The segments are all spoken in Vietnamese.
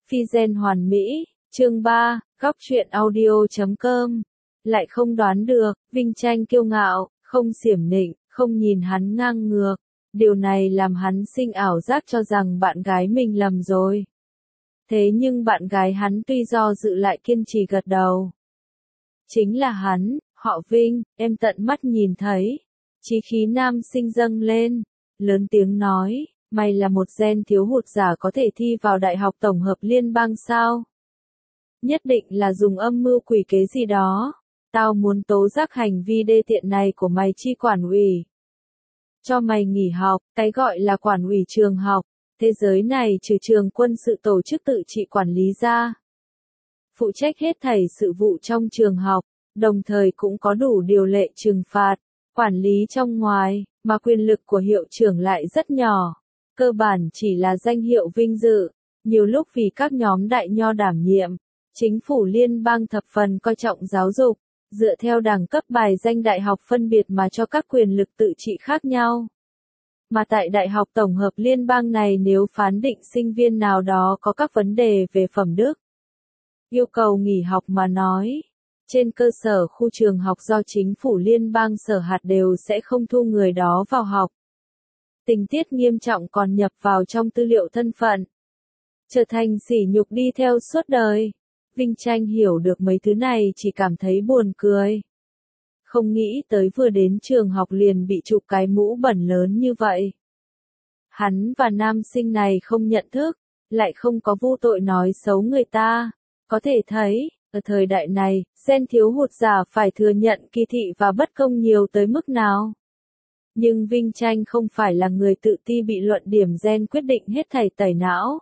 Phi gen hoàn mỹ, chương 3, góc truyện audio.com. Lại không đoán được, Vinh Tranh kiêu ngạo, không xiểm nịnh, không nhìn hắn ngang ngược. Điều này làm hắn sinh ảo giác cho rằng bạn gái mình lầm rồi. Thế nhưng bạn gái hắn tuy do dự lại kiên trì gật đầu. Chính là hắn, họ Vinh, em tận mắt nhìn thấy. Chí khí nam sinh dâng lên, lớn tiếng nói, mày là một gen thiếu hụt giả có thể thi vào Đại học Tổng hợp Liên bang sao? Nhất định là dùng âm mưu quỷ kế gì đó. Tao muốn tố giác hành vi đê tiện này của mày chi quản ủy. Cho mày nghỉ học, cái gọi là quản ủy trường học. Thế giới này trừ trường quân sự tổ chức tự trị quản lý ra. Phụ trách hết thảy sự vụ trong trường học, đồng thời cũng có đủ điều lệ trừng phạt, quản lý trong ngoài, mà quyền lực của hiệu trưởng lại rất nhỏ. Cơ bản chỉ là danh hiệu vinh dự, nhiều lúc vì các nhóm đại nho đảm nhiệm. Chính phủ liên bang thập phần coi trọng giáo dục, dựa theo đẳng cấp bài danh đại học phân biệt mà cho các quyền lực tự trị khác nhau. Mà tại Đại học Tổng hợp Liên bang này nếu phán định sinh viên nào đó có các vấn đề về phẩm đức, yêu cầu nghỉ học mà nói, trên cơ sở khu trường học do chính phủ liên bang sở hạt đều sẽ không thu người đó vào học. Tình tiết nghiêm trọng còn nhập vào trong tư liệu thân phận. Trở thành sỉ nhục đi theo suốt đời. Vinh Tranh hiểu được mấy thứ này chỉ cảm thấy buồn cười. Không nghĩ tới vừa đến trường học liền bị chụp cái mũ bẩn lớn như vậy. Hắn và nam sinh này không nhận thức, lại không có vô tội nói xấu người ta. Có thể thấy, ở thời đại này, gen thiếu hụt giả phải thừa nhận kỳ thị và bất công nhiều tới mức nào. Nhưng Vinh Tranh không phải là người tự ti bị luận điểm gen quyết định hết thảy tẩy não.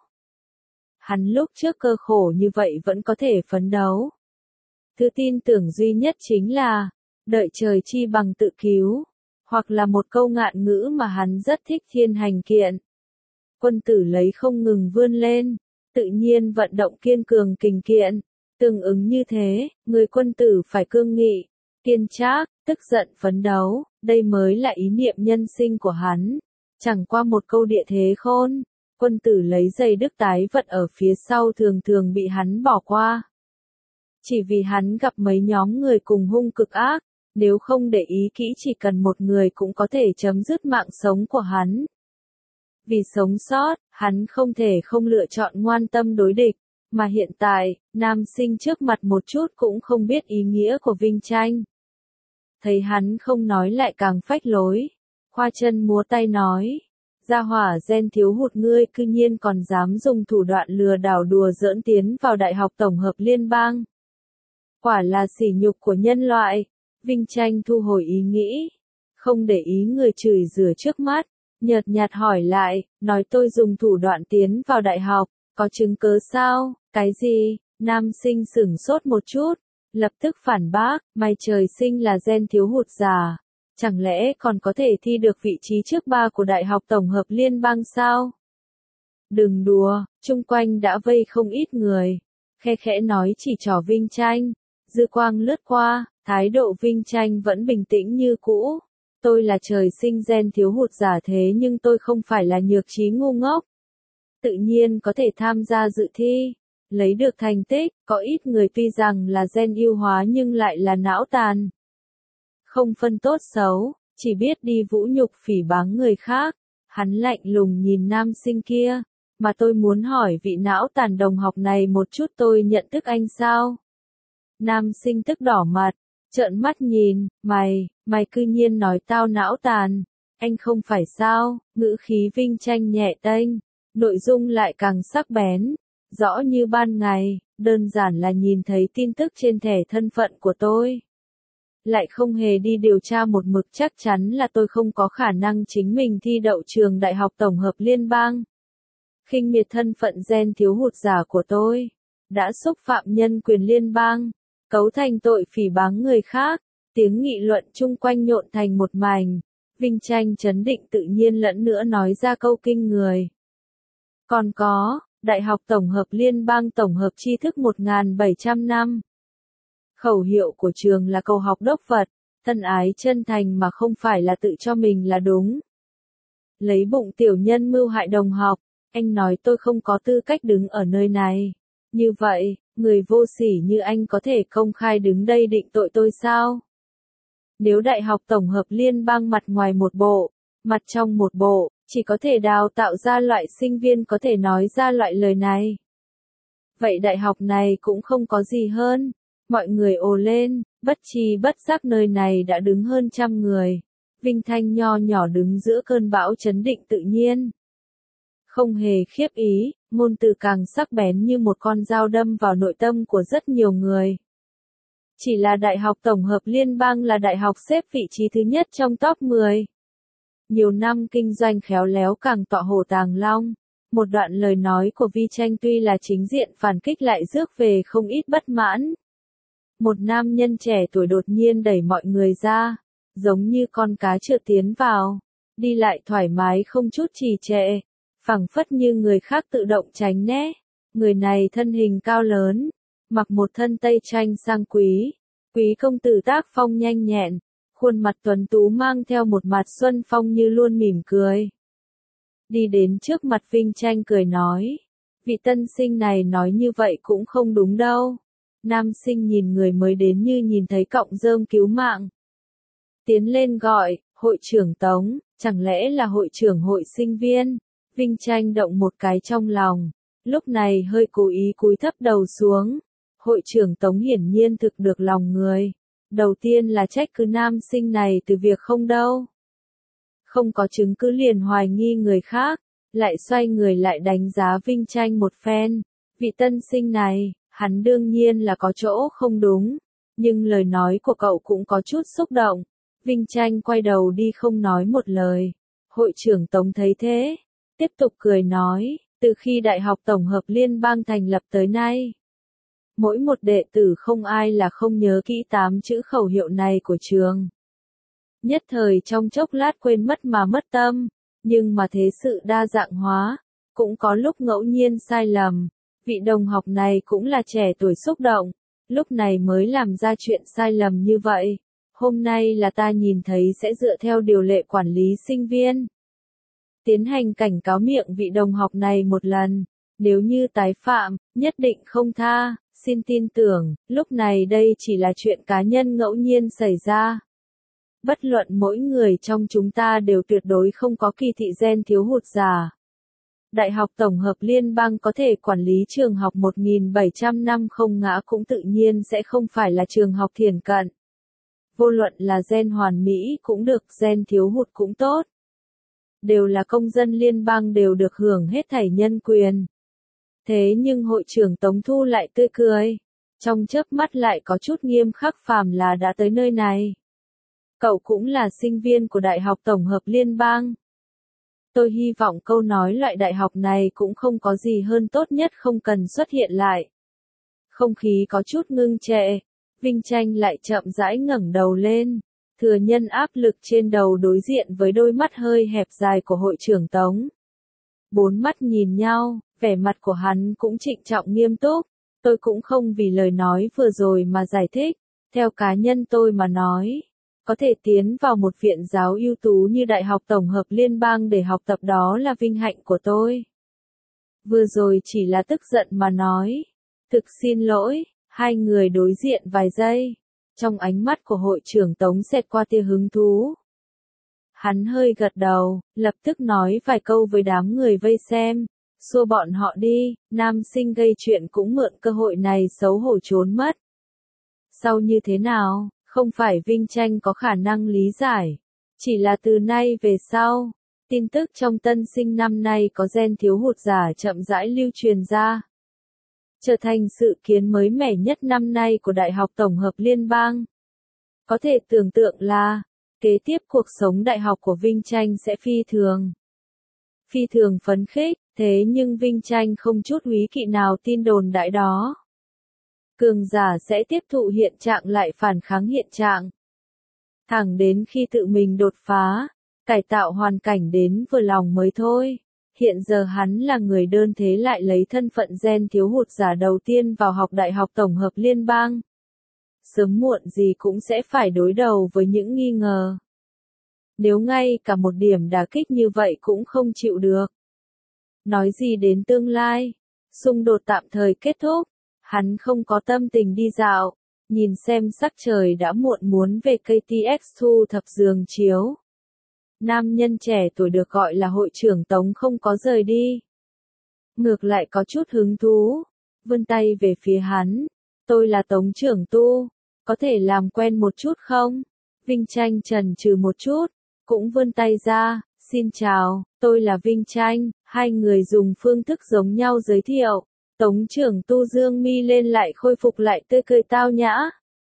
Hắn lúc trước cơ khổ như vậy vẫn có thể phấn đấu. Thứ tin tưởng duy nhất chính là, đợi trời chi bằng tự cứu, hoặc là một câu ngạn ngữ mà hắn rất thích thiên hành kiện. Quân tử lấy không ngừng vươn lên, tự nhiên vận động kiên cường kình kiện. Tương ứng như thế, người quân tử phải cương nghị, kiên trác, tức giận phấn đấu, đây mới là ý niệm nhân sinh của hắn. Chẳng qua một câu địa thế khôn, quân tử lấy giày đức tái vật ở phía sau thường thường bị hắn bỏ qua. Chỉ vì hắn gặp mấy nhóm người cùng hung cực ác, nếu không để ý kỹ chỉ cần một người cũng có thể chấm dứt mạng sống của hắn. Vì sống sót, hắn không thể không lựa chọn ngoan tâm đối địch. Mà hiện tại, nam sinh trước mặt một chút cũng không biết ý nghĩa của Vinh Tranh. Thấy hắn không nói lại càng phách lối. Khoa chân múa tay nói. Gia hỏa gen thiếu hụt ngươi cư nhiên còn dám dùng thủ đoạn lừa đảo đùa giỡn tiến vào Đại học Tổng hợp Liên bang. Quả là sỉ nhục của nhân loại. Vinh Tranh thu hồi ý nghĩ. Không để ý người chửi rủa trước mắt. Nhợt nhạt hỏi lại, nói tôi dùng thủ đoạn tiến vào đại học. Có chứng cứ sao? Cái gì? Nam sinh sửng sốt một chút, lập tức phản bác, mày trời sinh là gen thiếu hụt giả. Chẳng lẽ còn có thể thi được vị trí trước 3 của Đại học Tổng hợp Liên bang sao? Đừng đùa, chung quanh đã vây không ít người. Khe khẽ nói chỉ trỏ Vinh Tranh. Dư quang lướt qua, thái độ Vinh Tranh vẫn bình tĩnh như cũ. Tôi là trời sinh gen thiếu hụt giả thế nhưng tôi không phải là nhược trí ngu ngốc. Tự nhiên có thể tham gia dự thi, lấy được thành tích, có ít người tuy rằng là gen ưu hóa nhưng lại là não tàn. Không phân tốt xấu, chỉ biết đi vũ nhục phỉ báng người khác. Hắn lạnh lùng nhìn nam sinh kia, mà tôi muốn hỏi vị não tàn đồng học này một chút tôi nhận thức anh sao? Nam sinh tức đỏ mặt, trợn mắt nhìn, mày cư nhiên nói tao não tàn, anh không phải sao? Ngữ khí Vinh Tranh nhẹ tênh. Nội dung lại càng sắc bén, rõ như ban ngày, đơn giản là nhìn thấy tin tức trên thẻ thân phận của tôi. Lại không hề đi điều tra một mực chắc chắn là tôi không có khả năng chính mình thi đậu trường Đại học Tổng hợp Liên bang. Khinh miệt thân phận gen thiếu hụt giả của tôi, đã xúc phạm nhân quyền liên bang, cấu thành tội phỉ báng người khác, tiếng nghị luận chung quanh nhộn thành một mảnh. Vinh Tranh trấn định tự nhiên lẫn nữa nói ra câu kinh người. Còn có, Đại học Tổng hợp Liên bang tổng hợp tri thức 1.700 năm. Khẩu hiệu của trường là cầu học đốc Phật, thân ái chân thành mà không phải là tự cho mình là đúng. Lấy bụng tiểu nhân mưu hại đồng học, Anh nói tôi không có tư cách đứng ở nơi này. Như vậy, người vô sỉ như anh có thể công khai đứng đây định tội tôi sao? Nếu Đại học Tổng hợp Liên bang mặt ngoài một bộ, mặt trong một bộ, chỉ có thể đào tạo ra loại sinh viên có thể nói ra loại lời này. Vậy đại học này cũng không có gì hơn. Mọi người ồ lên, bất tri bất giác nơi này đã đứng hơn 100 người. Vinh Thanh nho nhỏ đứng giữa cơn bão chấn định tự nhiên. Không hề khiếp ý, ngôn từ càng sắc bén như một con dao đâm vào nội tâm của rất nhiều người. Chỉ là Đại học Tổng hợp Liên bang là đại học xếp vị trí thứ nhất trong top 10. Nhiều năm kinh doanh khéo léo càng tọa hổ tàng long. Một đoạn lời nói của Vi Tranh tuy là chính diện phản kích lại rước về không ít bất mãn. Một nam nhân trẻ tuổi đột nhiên đẩy mọi người ra, giống như con cá trượt tiến vào, đi lại thoải mái không chút trì trệ, phẳng phất như người khác tự động tránh né. Người này thân hình cao lớn, mặc một thân tây tranh sang quý, quý công tử tác phong nhanh nhẹn, khuôn mặt tuấn tú mang theo một mặt xuân phong như luôn mỉm cười. Đi đến trước mặt Vinh Tranh cười nói, vị tân sinh này nói như vậy cũng không đúng đâu. Nam sinh nhìn người mới đến như nhìn thấy cọng rơm cứu mạng. Tiến lên gọi, hội trưởng Tống, chẳng lẽ là hội trưởng hội sinh viên? Vinh Tranh động một cái trong lòng, lúc này hơi cố ý cúi thấp đầu xuống. Hội trưởng Tống hiển nhiên thực được lòng người. Đầu tiên là trách cứ nam sinh này từ việc không đâu. Không có chứng cứ liền hoài nghi người khác, lại xoay người lại đánh giá Vinh Tranh một phen. Vị tân sinh này, hắn đương nhiên là có chỗ không đúng, nhưng lời nói của cậu cũng có chút xúc động. Vinh Tranh quay đầu đi không nói một lời. Hội trưởng Tống thấy thế, tiếp tục cười nói, từ khi Đại học Tổng hợp Liên bang thành lập tới nay, mỗi một đệ tử không ai là không nhớ kỹ 8 chữ khẩu hiệu này của trường. Nhất thời trong chốc lát quên mất mà mất tâm, nhưng mà thế sự đa dạng hóa, cũng có lúc ngẫu nhiên sai lầm. Vị đồng học này cũng là trẻ tuổi xúc động, lúc này mới làm ra chuyện sai lầm như vậy. Hôm nay là ta nhìn thấy sẽ dựa theo điều lệ quản lý sinh viên, tiến hành cảnh cáo miệng vị đồng học này một lần, nếu như tái phạm, nhất định không tha. Xin tin tưởng, lúc này đây chỉ là chuyện cá nhân ngẫu nhiên xảy ra. Bất luận mỗi người trong chúng ta đều tuyệt đối không có kỳ thị gen thiếu hụt giả. Đại học Tổng hợp Liên bang có thể quản lý trường học 1.700 năm không ngã cũng tự nhiên sẽ không phải là trường học thiển cận. Vô luận là gen hoàn mỹ cũng được, gen thiếu hụt cũng tốt. Đều là công dân liên bang đều được hưởng hết thảy nhân quyền. Thế nhưng hội trưởng Tống Thu lại tươi cười, trong chớp mắt lại có chút nghiêm khắc, phàm là đã tới nơi này. Cậu cũng là sinh viên của Đại học Tổng hợp Liên bang. Tôi hy vọng câu nói loại đại học này cũng không có gì hơn, tốt nhất không cần xuất hiện lại. Không khí có chút ngưng trệ, Vinh Tranh lại chậm rãi ngẩng đầu lên, thừa nhân áp lực trên đầu đối diện với đôi mắt hơi hẹp dài của hội trưởng Tống. Bốn mắt nhìn nhau, vẻ mặt của hắn cũng trịnh trọng nghiêm túc. Tôi cũng không vì lời nói vừa rồi mà giải thích, theo cá nhân tôi mà nói. Có thể tiến vào một viện giáo ưu tú như Đại học Tổng hợp Liên bang để học tập đó là vinh hạnh của tôi. Vừa rồi chỉ là tức giận mà nói. Thực xin lỗi, hai người đối diện vài giây. Trong ánh mắt của hội trưởng Tống xẹt qua tia hứng thú. Hắn hơi gật đầu, lập tức nói vài câu với đám người vây xem. Xua bọn họ đi, nam sinh gây chuyện cũng mượn cơ hội này xấu hổ trốn mất. Sau như thế nào? Không phải Vinh Tranh có khả năng lý giải. Chỉ là từ nay về sau, tin tức trong tân sinh năm nay có gen thiếu hụt giả chậm rãi lưu truyền ra. Trở thành sự kiến mới mẻ nhất năm nay của Đại học Tổng hợp Liên bang. Có thể tưởng tượng là, kế tiếp cuộc sống đại học của Vinh Tranh sẽ phi thường phấn khích, thế nhưng Vinh Tranh không chút úy kỵ nào tin đồn đại đó. Cường giả sẽ tiếp thụ hiện trạng lại phản kháng hiện trạng. Thẳng đến khi tự mình đột phá, cải tạo hoàn cảnh đến vừa lòng mới thôi. Hiện giờ hắn là người đơn thế lại lấy thân phận gen thiếu hụt giả đầu tiên vào học Đại học Tổng hợp Liên bang. Sớm muộn gì cũng sẽ phải đối đầu với những nghi ngờ. Nếu ngay cả một điểm đả kích như vậy cũng không chịu được. Nói gì đến tương lai, xung đột tạm thời kết thúc, hắn không có tâm tình đi dạo, nhìn xem sắc trời đã muộn muốn về KTX thu thập giường chiếu. Nam nhân trẻ tuổi được gọi là hội trưởng Tống không có rời đi. Ngược lại có chút hứng thú, vươn tay về phía hắn. Tôi là Tống trưởng tu, có thể làm quen một chút không? Vinh Tranh chần chừ một chút, cũng vươn tay ra, xin chào, tôi là Vinh Tranh, hai người dùng phương thức giống nhau giới thiệu. Tống trưởng tu dương mi lên lại khôi phục lại tươi cười tao nhã.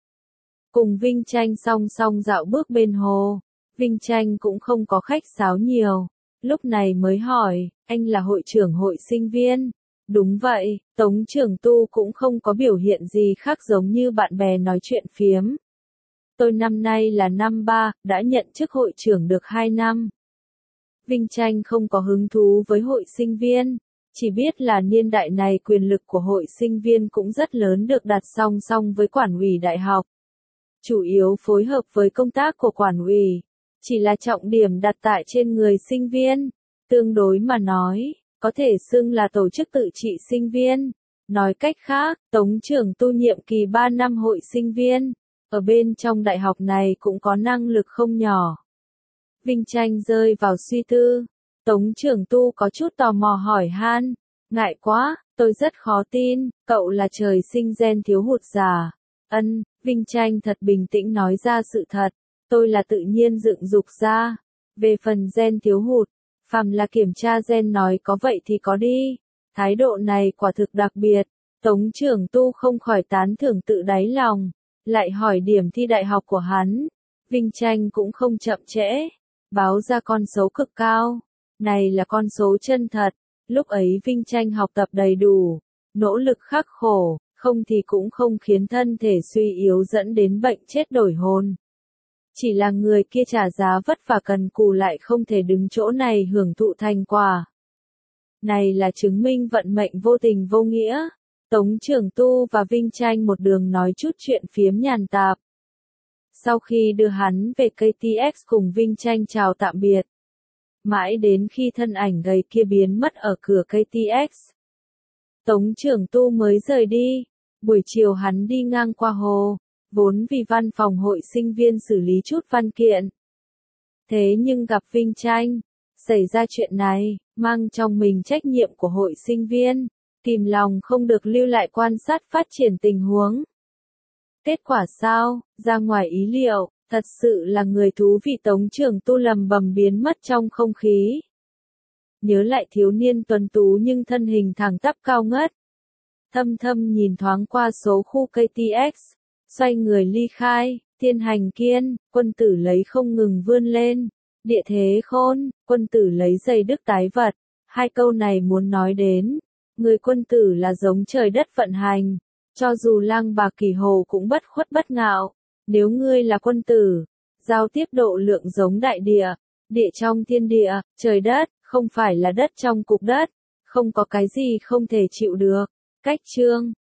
Cùng Vinh Tranh song song dạo bước bên hồ, Vinh Tranh cũng không có khách sáo nhiều, lúc này mới hỏi, anh là hội trưởng hội sinh viên. Đúng vậy, Tống trưởng tu cũng không có biểu hiện gì khác giống như bạn bè nói chuyện phiếm. Tôi năm nay là năm 3, đã nhận chức hội trưởng được 2 năm. Vinh Tranh không có hứng thú với hội sinh viên, chỉ biết là niên đại này quyền lực của hội sinh viên cũng rất lớn được đặt song song với quản ủy đại học. Chủ yếu phối hợp với công tác của quản ủy, chỉ là trọng điểm đặt tại trên người sinh viên, tương đối mà nói, có thể xưng là tổ chức tự trị sinh viên. Nói cách khác, Tống trưởng tu nhiệm kỳ 3 năm hội sinh viên, ở bên trong đại học này cũng có năng lực không nhỏ. Vinh Tranh rơi vào suy tư, Tống trưởng tu có chút tò mò hỏi han, ngại quá, tôi rất khó tin, cậu là trời sinh gen thiếu hụt già. Vinh Tranh thật bình tĩnh nói ra sự thật, tôi là tự nhiên dựng dục ra. Về phần gen thiếu hụt, phàm là kiểm tra gen nói có vậy thì có đi. Thái độ này quả thực đặc biệt, Tống trưởng tu không khỏi tán thưởng tự đáy lòng, lại hỏi điểm thi đại học của hắn. Vinh Tranh cũng không chậm trễ, báo ra con số cực cao. Này là con số chân thật, lúc ấy Vinh Tranh học tập đầy đủ, nỗ lực khắc khổ, không thì cũng không khiến thân thể suy yếu dẫn đến bệnh chết đổi hồn. Chỉ là người kia trả giá vất vả cần cù lại không thể đứng chỗ này hưởng thụ thành quả. Này là chứng minh vận mệnh vô tình vô nghĩa. Tống trưởng tu và Vinh Tranh một đường nói chút chuyện phiếm nhàn tạp. Sau khi đưa hắn về KTX cùng Vinh Tranh chào tạm biệt. Mãi đến khi thân ảnh gầy kia biến mất ở cửa KTX. Tống trưởng tu mới rời đi. Buổi chiều hắn đi ngang qua hồ, vốn vì văn phòng hội sinh viên xử lý chút văn kiện. Thế nhưng gặp Vinh Tranh, xảy ra chuyện này, mang trong mình trách nhiệm của hội sinh viên, kìm lòng không được lưu lại quan sát phát triển tình huống. Kết quả sao, ra ngoài ý liệu, thật sự là người thú vị. Tống trưởng tu lầm bầm biến mất trong không khí. Nhớ lại thiếu niên tuấn tú nhưng thân hình thẳng tắp cao ngất. Thâm thâm nhìn thoáng qua số khu KTX, xoay người ly khai, thiên hành kiên, quân tử lấy không ngừng vươn lên, địa thế khôn, quân tử lấy dây đức tái vật. Hai câu này muốn nói đến, người quân tử là giống trời đất vận hành, cho dù lang bạc kỳ hồ cũng bất khuất bất ngạo. Nếu ngươi là quân tử, giao tiếp độ lượng giống đại địa, địa trong thiên địa, trời đất, không phải là đất trong cục đất, không có cái gì không thể chịu được. Cách chương